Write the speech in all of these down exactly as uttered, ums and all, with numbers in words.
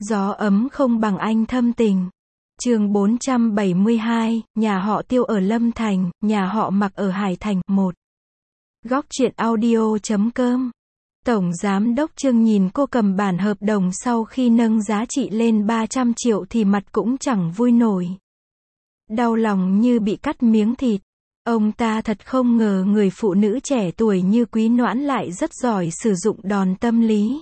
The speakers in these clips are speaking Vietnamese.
Gió ấm không bằng anh thâm tình. Chương bốn trăm bảy mươi hai, nhà họ Tiêu ở Lâm Thành, nhà họ Mạc ở Hải Thành. Một. Góc truyện audio chấm com. Tổng giám đốc Trương nhìn cô cầm bản hợp đồng sau khi nâng giá trị lên ba trăm triệu thì mặt cũng chẳng vui nổi. Đau lòng như bị cắt miếng thịt. Ông ta thật không ngờ người phụ nữ trẻ tuổi như Quý Noãn lại rất giỏi sử dụng đòn tâm lý.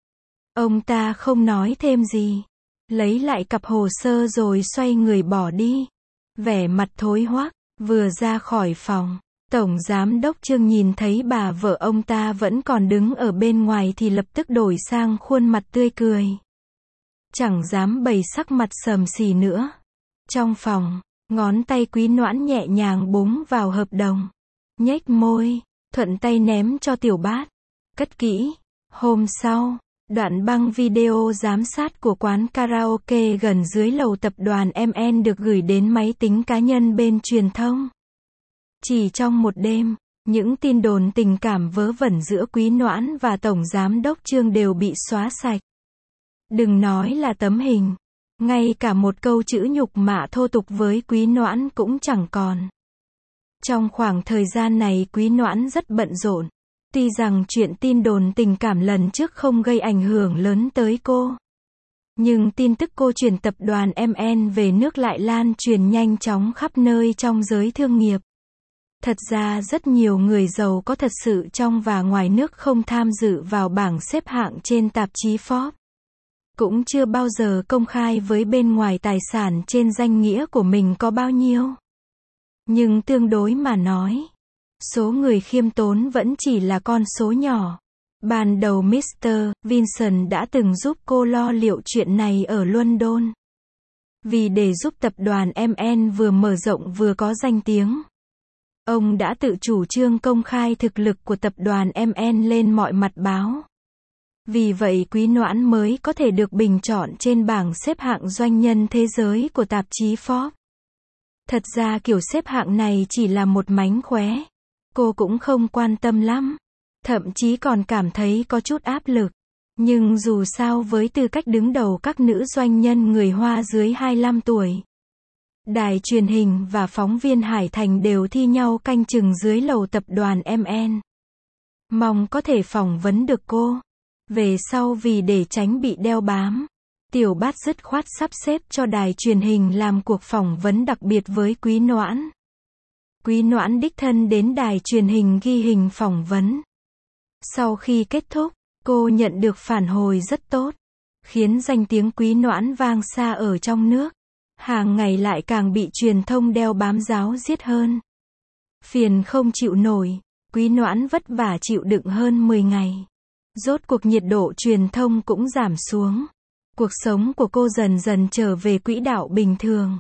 Ông ta không nói thêm gì, lấy lại cặp hồ sơ rồi xoay người bỏ đi. Vẻ mặt thối hoắc, vừa ra khỏi phòng, Tổng giám đốc Trương nhìn thấy bà vợ ông ta vẫn còn đứng ở bên ngoài thì lập tức đổi sang khuôn mặt tươi cười. Chẳng dám bày sắc mặt xầm xì nữa. Trong phòng, ngón tay Quý Noãn nhẹ nhàng búng vào hợp đồng, nhếch môi, thuận tay ném cho Tiểu Bát. Cất kỹ. Hôm sau, đoạn băng video giám sát của quán karaoke gần dưới lầu tập đoàn em en được gửi đến máy tính cá nhân bên truyền thông. Chỉ trong một đêm, những tin đồn tình cảm vớ vẩn giữa Quý Noãn và Tổng giám đốc Trương đều bị xóa sạch. Đừng nói là tấm hình, ngay cả một câu chữ nhục mạ thô tục với Quý Noãn cũng chẳng còn. Trong khoảng thời gian này Quý Noãn rất bận rộn. Tuy rằng chuyện tin đồn tình cảm lần trước không gây ảnh hưởng lớn tới cô, nhưng tin tức cô chuyển tập đoàn em en về nước lại lan truyền nhanh chóng khắp nơi trong giới thương nghiệp. Thật ra rất nhiều người giàu có thật sự trong và ngoài nước không tham dự vào bảng xếp hạng trên tạp chí Forbes. Cũng chưa bao giờ công khai với bên ngoài tài sản trên danh nghĩa của mình có bao nhiêu. Nhưng tương đối mà nói, số người khiêm tốn vẫn chỉ là con số nhỏ. Ban đầu mít tơ Vincent đã từng giúp cô lo liệu chuyện này ở London. Vì để giúp tập đoàn em en vừa mở rộng vừa có danh tiếng, ông đã tự chủ trương công khai thực lực của tập đoàn em en lên mọi mặt báo. Vì vậy Quý Noãn mới có thể được bình chọn trên bảng xếp hạng doanh nhân thế giới của tạp chí Forbes. Thật ra kiểu xếp hạng này chỉ là một mánh khóe. Cô cũng không quan tâm lắm, thậm chí còn cảm thấy có chút áp lực. Nhưng dù sao với tư cách đứng đầu các nữ doanh nhân người Hoa dưới hai mươi lăm tuổi, đài truyền hình và phóng viên Hải Thành đều thi nhau canh chừng dưới lầu tập đoàn em en. Mong có thể phỏng vấn được cô. Về sau vì để tránh bị đeo bám, Tiểu Bát dứt khoát sắp xếp cho đài truyền hình làm cuộc phỏng vấn đặc biệt với Quý Noãn. Quý Noãn đích thân đến đài truyền hình ghi hình phỏng vấn. Sau khi kết thúc, cô nhận được phản hồi rất tốt, khiến danh tiếng Quý Noãn vang xa ở trong nước. Hàng ngày lại càng bị truyền thông đeo bám giáo giết hơn. Phiền không chịu nổi, Quý Noãn vất vả chịu đựng hơn mười ngày. Rốt cuộc nhiệt độ truyền thông cũng giảm xuống. Cuộc sống của cô dần dần trở về quỹ đạo bình thường.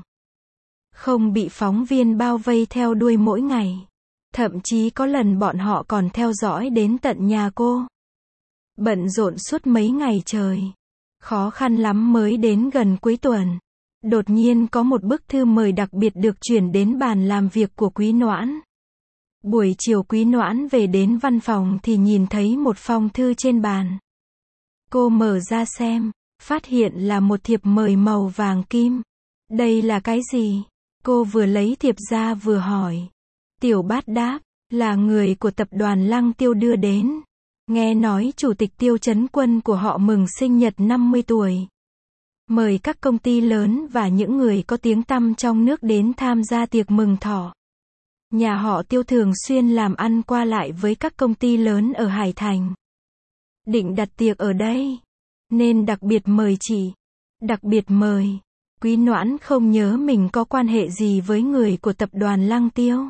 Không bị phóng viên bao vây theo đuôi mỗi ngày. Thậm chí có lần bọn họ còn theo dõi đến tận nhà cô. Bận rộn suốt mấy ngày trời. Khó khăn lắm mới đến gần cuối tuần. Đột nhiên có một bức thư mời đặc biệt được chuyển đến bàn làm việc của Quý Noãn. Buổi chiều Quý Noãn về đến văn phòng thì nhìn thấy một phong thư trên bàn. Cô mở ra xem, phát hiện là một thiệp mời màu vàng kim. Đây là cái gì? Cô vừa lấy thiệp ra vừa hỏi. Tiểu Bát đáp, là người của tập đoàn Lăng Tiêu đưa đến. Nghe nói chủ tịch Tiêu Chấn Quân của họ mừng sinh nhật năm mươi tuổi. Mời các công ty lớn và những người có tiếng tăm trong nước đến tham gia tiệc mừng thọ. Nhà họ Tiêu thường xuyên làm ăn qua lại với các công ty lớn ở Hải Thành. Định đặt tiệc ở đây, nên đặc biệt mời chị. Đặc biệt mời. Quý Noãn không nhớ mình có quan hệ gì với người của tập đoàn Lăng Tiêu.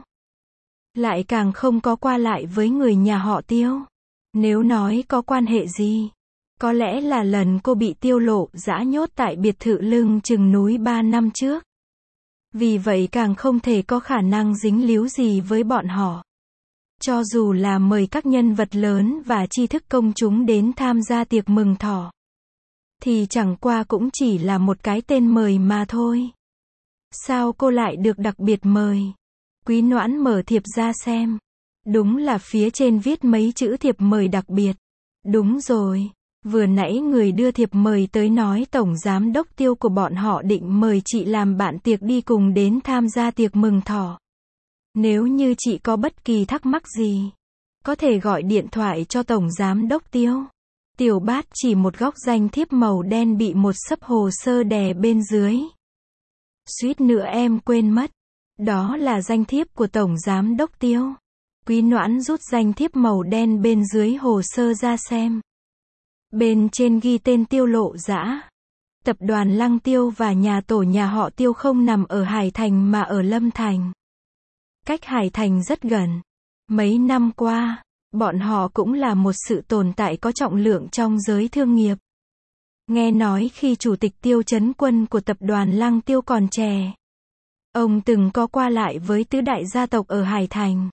Lại càng không có qua lại với người nhà họ Tiêu. Nếu nói có quan hệ gì, có lẽ là lần cô bị Tiêu Lộ giã nhốt tại biệt thự lưng chừng núi ba năm trước. Vì vậy càng không thể có khả năng dính líu gì với bọn họ. Cho dù là mời các nhân vật lớn và tri thức công chúng đến tham gia tiệc mừng thọ, thì chẳng qua cũng chỉ là một cái tên mời mà thôi. Sao cô lại được đặc biệt mời? Quý Noãn mở thiệp ra xem. Đúng là phía trên viết mấy chữ thiệp mời đặc biệt. Đúng rồi. Vừa nãy người đưa thiệp mời tới nói tổng giám đốc Tiêu của bọn họ định mời chị làm bạn tiệc đi cùng đến tham gia tiệc mừng thọ. Nếu như chị có bất kỳ thắc mắc gì, có thể gọi điện thoại cho tổng giám đốc Tiêu. Tiểu Bát chỉ một góc danh thiếp màu đen bị một xấp hồ sơ đè bên dưới. Suýt nữa em quên mất. Đó là danh thiếp của tổng giám đốc Tiêu. Quý Noãn rút danh thiếp màu đen bên dưới hồ sơ ra xem. Bên trên ghi tên Tiêu Lộ Dã. Tập đoàn Lăng Tiêu và nhà tổ nhà họ Tiêu không nằm ở Hải Thành mà ở Lâm Thành. Cách Hải Thành rất gần. Mấy năm qua, bọn họ cũng là một sự tồn tại có trọng lượng trong giới thương nghiệp. Nghe nói khi Chủ tịch Tiêu Chấn Quân của tập đoàn Lăng Tiêu còn trẻ, ông từng có qua lại với tứ đại gia tộc ở Hải Thành.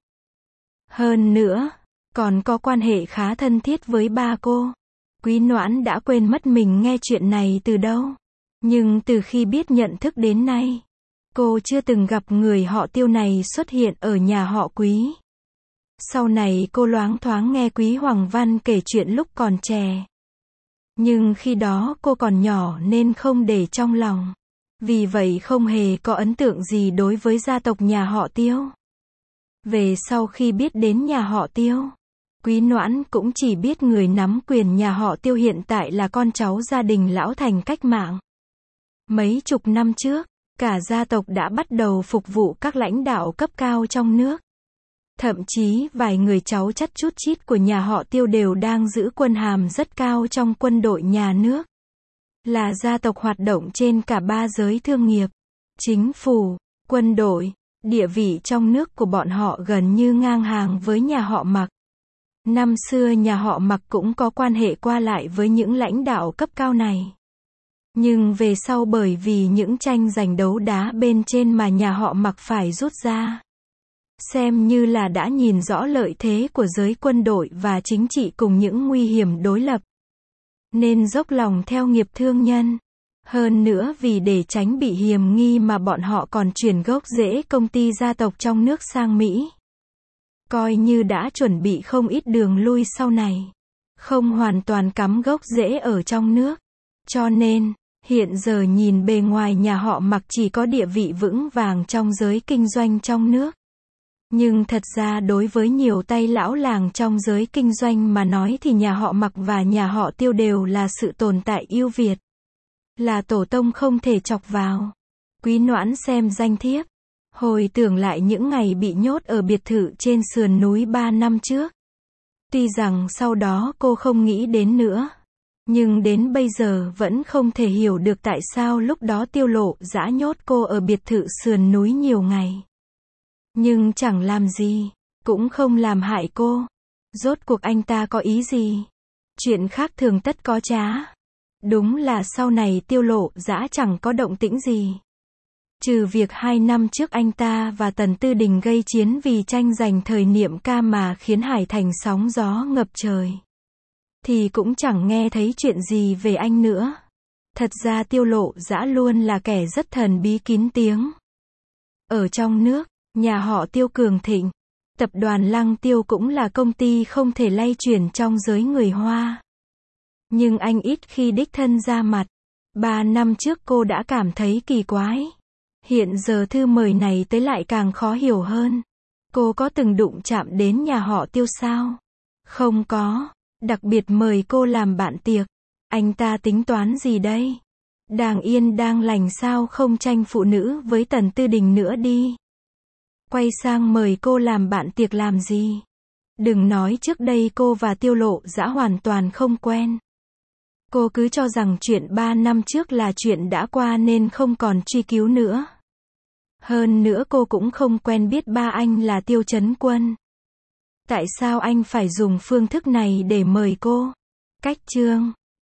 Hơn nữa, còn có quan hệ khá thân thiết với ba cô. Quý Noãn đã quên mất mình nghe chuyện này từ đâu. Nhưng từ khi biết nhận thức đến nay, cô chưa từng gặp người họ Tiêu này xuất hiện ở nhà họ Quý. Sau này cô loáng thoáng nghe Quý Hoàng Văn kể chuyện lúc còn trẻ. Nhưng khi đó cô còn nhỏ nên không để trong lòng. Vì vậy không hề có ấn tượng gì đối với gia tộc nhà họ Tiêu. Về sau khi biết đến nhà họ Tiêu, Quý Noãn cũng chỉ biết người nắm quyền nhà họ Tiêu hiện tại là con cháu gia đình lão Thành cách mạng. Mấy chục năm trước, cả gia tộc đã bắt đầu phục vụ các lãnh đạo cấp cao trong nước. Thậm chí vài người cháu chắt chút chít của nhà họ Tiêu đều đang giữ quân hàm rất cao trong quân đội nhà nước. Là gia tộc hoạt động trên cả ba giới thương nghiệp, chính phủ, quân đội. Địa vị trong nước của bọn họ gần như ngang hàng với nhà họ Mạc. Năm xưa nhà họ Mạc cũng có quan hệ qua lại với những lãnh đạo cấp cao này. Nhưng về sau bởi vì những tranh giành đấu đá bên trên mà nhà họ Mạc phải rút ra. Xem như là đã nhìn rõ lợi thế của giới quân đội và chính trị cùng những nguy hiểm đối lập. Nên dốc lòng theo nghiệp thương nhân. Hơn nữa vì để tránh bị hiềm nghi mà bọn họ còn chuyển gốc rễ công ty gia tộc trong nước sang Mỹ. Coi như đã chuẩn bị không ít đường lui sau này. Không hoàn toàn cắm gốc rễ ở trong nước. Cho nên, hiện giờ nhìn bề ngoài nhà họ Mạc chỉ có địa vị vững vàng trong giới kinh doanh trong nước. Nhưng thật ra đối với nhiều tay lão làng trong giới kinh doanh mà nói thì nhà họ Mạc và nhà họ Tiêu đều là sự tồn tại ưu việt. Là tổ tông không thể chọc vào. Quý Noãn xem danh thiếp. Hồi tưởng lại những ngày bị nhốt ở biệt thự trên sườn núi ba năm trước. Tuy rằng sau đó cô không nghĩ đến nữa. Nhưng đến bây giờ vẫn không thể hiểu được tại sao lúc đó Tiêu Lộ Dã nhốt cô ở biệt thự sườn núi nhiều ngày. Nhưng chẳng làm gì. Cũng không làm hại cô. Rốt cuộc anh ta có ý gì? Chuyện khác thường tất có trá. Đúng là sau này Tiêu Lộ Dã chẳng có động tĩnh gì. Trừ việc hai năm trước anh ta và Tần Tư Đình gây chiến vì tranh giành thời niệm ca mà khiến Hải Thành sóng gió ngập trời. Thì cũng chẳng nghe thấy chuyện gì về anh nữa. Thật ra Tiêu Lộ Dã luôn là kẻ rất thần bí kín tiếng. Ở trong nước, nhà họ Tiêu cường thịnh. Tập đoàn Lăng Tiêu cũng là công ty không thể lay chuyển trong giới người Hoa. Nhưng anh ít khi đích thân ra mặt. Ba năm trước cô đã cảm thấy kỳ quái. Hiện giờ thư mời này tới lại càng khó hiểu hơn. Cô có từng đụng chạm đến nhà họ Tiêu sao? Không có. Đặc biệt mời cô làm bạn tiệc. Anh ta tính toán gì đây? Đang yên đang lành sao không tranh phụ nữ với Tần Tư Đình nữa đi. Quay sang mời cô làm bạn tiệc làm gì? Đừng nói trước đây cô và Tiêu Lộ Dã hoàn toàn không quen. Cô cứ cho rằng chuyện ba năm trước là chuyện đã qua nên không còn truy cứu nữa. Hơn nữa cô cũng không quen biết ba anh là Tiêu Chấn Quân. Tại sao anh phải dùng phương thức này để mời cô? Cách chương